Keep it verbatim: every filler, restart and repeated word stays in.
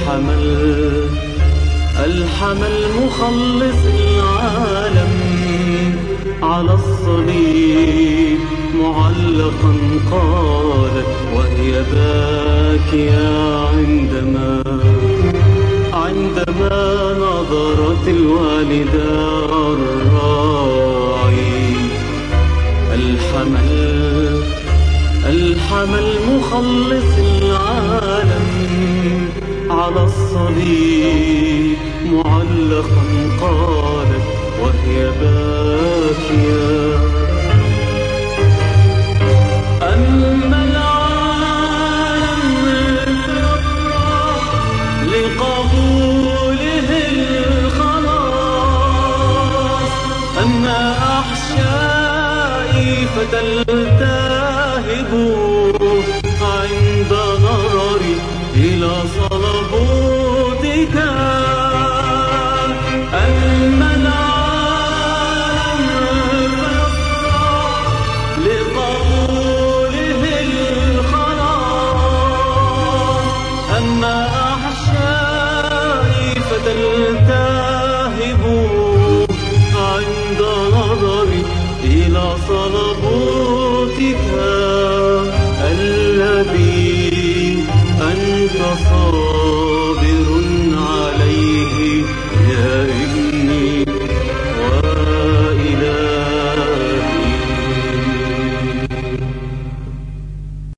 الحمل الحمل مخلص العالم على الصليب معلقا قالت وهي باكية عندما عندما نظرت الوالدة الراعي. الحمل الحمل مخلص العالم على الصليب معلقا قالت وهي باكية. أما العالم فيفرح لقبوله الخلاص، أما أحشائي فتلتهب عند نظري إلى صلبوتك. أما العالم فيفرح لقبوله الخلاص، أما أحشائي فتلتهب عند نظري إلى صلبوتك الذي أنت صار